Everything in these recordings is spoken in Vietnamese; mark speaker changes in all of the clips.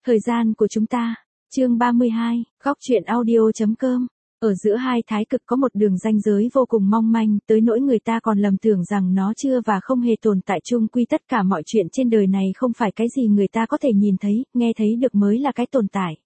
Speaker 1: Thời gian của chúng ta. Chương 32, góc truyện audio.com. Ở giữa hai thái cực có một đường ranh giới vô cùng mong manh, tới nỗi người ta còn lầm tưởng rằng nó chưa và không hề tồn tại chung quy tất cả mọi chuyện trên đời này không phải cái gì người ta có thể nhìn thấy, nghe thấy được mới là cái tồn tại.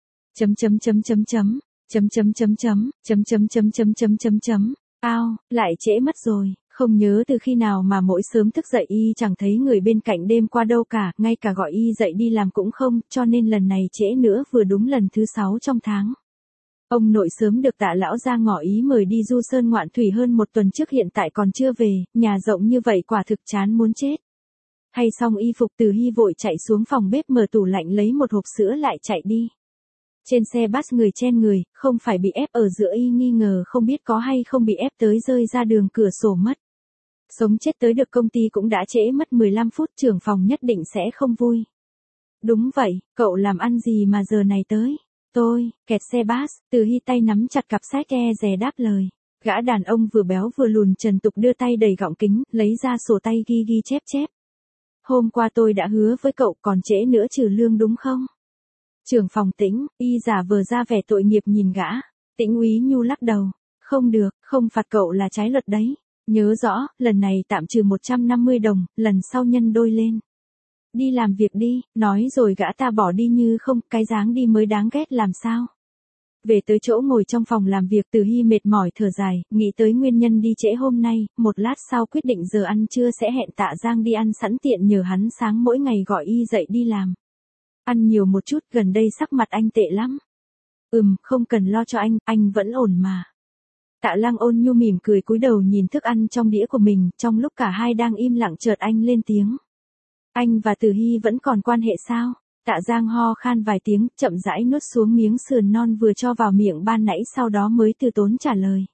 Speaker 1: Ao, lại trễ mất rồi, không nhớ từ khi nào mà mỗi sớm thức dậy y chẳng thấy người bên cạnh đêm qua đâu cả, ngay cả gọi y dậy đi làm cũng không, cho nên lần này trễ nữa vừa đúng lần thứ 6 trong tháng. Ông nội sớm được Tạ lão ra ngỏ ý mời đi du sơn ngoạn thủy hơn một tuần trước, hiện tại còn chưa về, nhà rộng như vậy quả thực chán muốn chết. Hay xong y phục, Từ Hy vội chạy xuống phòng bếp mở tủ lạnh lấy một hộp sữa lại chạy đi. Trên xe bus người chen người, không phải bị ép ở giữa y nghi ngờ không biết có hay không bị ép tới rơi ra đường cửa sổ mất. Sống chết tới được công ty cũng đã trễ mất 15 phút, trưởng phòng nhất định sẽ không vui. Đúng vậy, cậu làm ăn gì mà giờ này tới? Tôi, kẹt xe bus, Từ Hy tay nắm chặt cặp sách e dè đáp lời. Gã đàn ông vừa béo vừa lùn trần tục đưa tay đầy gọng kính, lấy ra sổ tay ghi ghi chép chép. Hôm qua tôi đã hứa với cậu còn trễ nữa trừ lương đúng không? Trưởng phòng Tĩnh, y giả vờ ra vẻ tội nghiệp nhìn gã. Tĩnh úy nhu lắc đầu. Không được, không phạt cậu là trái luật đấy. Nhớ rõ, lần này tạm trừ 150 đồng, lần sau nhân đôi lên. Đi làm việc đi, nói rồi gã ta bỏ đi như không, cái dáng đi mới đáng ghét làm sao. Về tới chỗ ngồi trong phòng làm việc, Từ Hy mệt mỏi thở dài, nghĩ tới nguyên nhân đi trễ hôm nay, một lát sau quyết định giờ ăn trưa sẽ hẹn Tạ Giang đi ăn sẵn tiện nhờ hắn sáng mỗi ngày gọi y dậy đi làm. Ăn nhiều một chút, gần đây sắc mặt anh tệ lắm. Không cần lo cho anh vẫn ổn mà. Tạ Lăng ôn nhu mỉm cười cúi đầu nhìn thức ăn trong đĩa của mình, trong lúc cả hai đang im lặng chợt anh lên tiếng. Anh và Từ Hy vẫn còn quan hệ sao? Tạ Giang ho khan vài tiếng, chậm rãi nuốt xuống miếng sườn non vừa cho vào miệng ban nãy, sau đó mới từ tốn trả lời.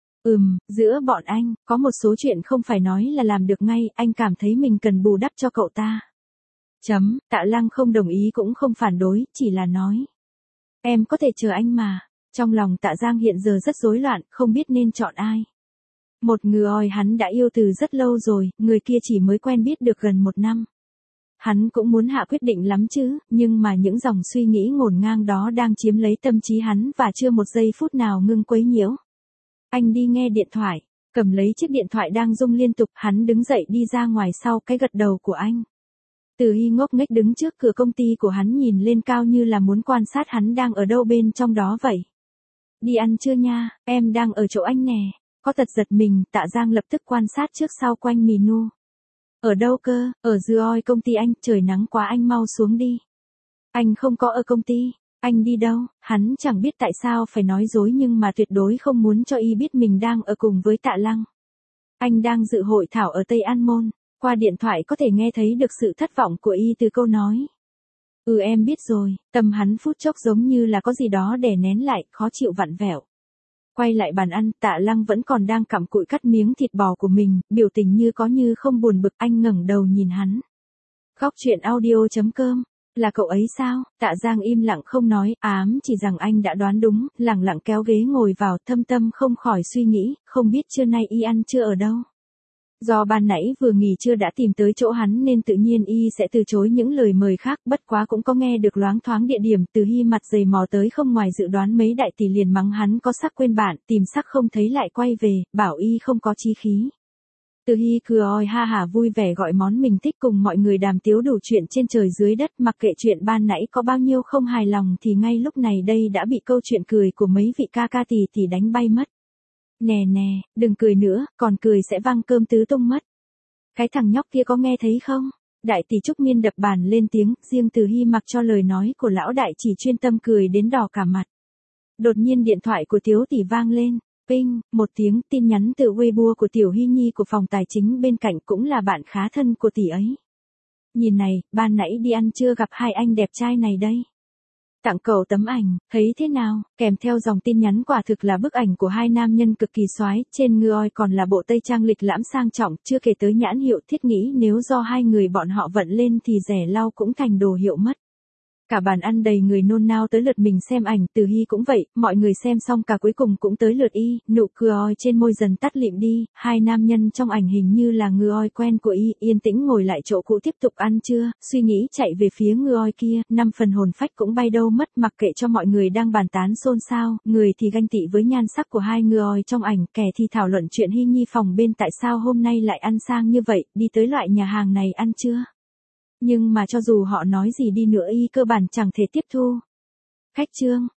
Speaker 1: Giữa bọn anh, có một số chuyện không phải nói là làm được ngay, anh cảm thấy mình cần bù đắp cho cậu ta. Tạ Lăng không đồng ý cũng không phản đối, chỉ là nói. Em có thể chờ anh mà. Trong lòng Tạ Giang hiện giờ rất rối loạn, không biết nên chọn ai. Một người hắn đã yêu từ rất lâu rồi, người kia chỉ mới quen biết được gần 1 năm. Hắn cũng muốn hạ quyết định lắm chứ, nhưng mà những dòng suy nghĩ ngổn ngang đó đang chiếm lấy tâm trí hắn và chưa một giây phút nào ngưng quấy nhiễu. Anh đi nghe điện thoại, cầm lấy chiếc điện thoại đang rung liên tục, hắn đứng dậy đi ra ngoài sau cái gật đầu của anh. Từ Hy ngốc nghếch đứng trước cửa công ty của hắn nhìn lên cao như là muốn quan sát hắn đang ở đâu bên trong đó vậy. Đi ăn trưa nha, em đang ở chỗ anh nè. Có tật giật mình, Tạ Giang lập tức quan sát trước sau quanh menu. Ở đâu cơ? Ở Duoi công ty anh, trời nắng quá anh mau xuống đi. Anh không có ở công ty. Anh đi đâu? Hắn chẳng biết tại sao phải nói dối nhưng mà tuyệt đối không muốn cho y biết mình đang ở cùng với Tạ Lăng. Anh đang dự hội thảo ở Tây An Môn. Qua điện thoại có thể nghe thấy được sự thất vọng của y từ câu nói. Em biết rồi, tâm hắn phút chốc giống như là có gì đó đè nén lại, khó chịu vặn vẹo. Quay lại bàn ăn, Tạ Lăng vẫn còn đang cặm cụi cắt miếng thịt bò của mình, biểu tình như có như không buồn bực, anh ngẩng đầu nhìn hắn. Góc truyện audio.com, là cậu ấy sao? Tạ Giang im lặng không nói, ám chỉ rằng anh đã đoán đúng, lẳng lặng kéo ghế ngồi vào, thâm tâm không khỏi suy nghĩ, không biết trưa nay y ăn trưa ở đâu. Do ban nãy vừa nghỉ trưa đã tìm tới chỗ hắn nên tự nhiên y sẽ từ chối những lời mời khác, bất quá cũng có nghe được loáng thoáng địa điểm. Từ Hy mặt dày mò tới không ngoài dự đoán, mấy đại tỷ liền mắng hắn có sắc quên bạn, tìm sắc không thấy lại quay về, bảo y không có chí khí. Từ Hy cười ha hả vui vẻ gọi món mình thích, cùng mọi người đàm tiếu đủ chuyện trên trời dưới đất, mặc kệ chuyện ban nãy có bao nhiêu không hài lòng thì ngay lúc này đây đã bị câu chuyện cười của mấy vị ca ca tỷ tỷ đánh bay mất. Nè, đừng cười nữa, còn cười sẽ văng cơm tứ tung mất. Cái thằng nhóc kia có nghe thấy không? Đại tỷ Trúc Miên đập bàn lên tiếng, riêng Từ Hy mặc cho lời nói của lão đại chỉ chuyên tâm cười đến đỏ cả mặt. Đột nhiên điện thoại của Tiếu tỷ vang lên, ping, một tiếng, tin nhắn từ Weibo của Tiểu Hy Nhi của phòng tài chính bên cạnh, cũng là bạn khá thân của tỷ ấy. Nhìn này, ban nãy đi ăn trưa gặp hai anh đẹp trai này đây. Tặng cậu tấm ảnh, thấy thế nào? Kèm theo dòng tin nhắn quả thực là bức ảnh của hai nam nhân cực kỳ soái, trên người còn là bộ tây trang lịch lãm sang trọng, chưa kể tới nhãn hiệu. Thiết nghĩ nếu do hai người bọn họ vận lên thì rẻ lau cũng thành đồ hiệu mất. Cả bàn ăn đầy người nôn nao tới lượt mình xem ảnh, Từ Hy cũng vậy, mọi người xem xong cả cuối cùng cũng tới lượt y, nụ cười trên môi dần tắt lịm đi, hai nam nhân trong ảnh hình như là người quen của y, yên tĩnh ngồi lại chỗ cũ tiếp tục ăn trưa, suy nghĩ chạy về phía người kia, 5 phần hồn phách cũng bay đâu mất, mặc kệ cho mọi người đang bàn tán xôn xao, người thì ganh tị với nhan sắc của hai người trong ảnh, kẻ thì thảo luận chuyện Hy Nhi phòng bên tại sao hôm nay lại ăn sang như vậy, đi tới loại nhà hàng này ăn chưa? Nhưng mà cho dù họ nói gì đi nữa y cơ bản chẳng thể tiếp thu. Khách trương,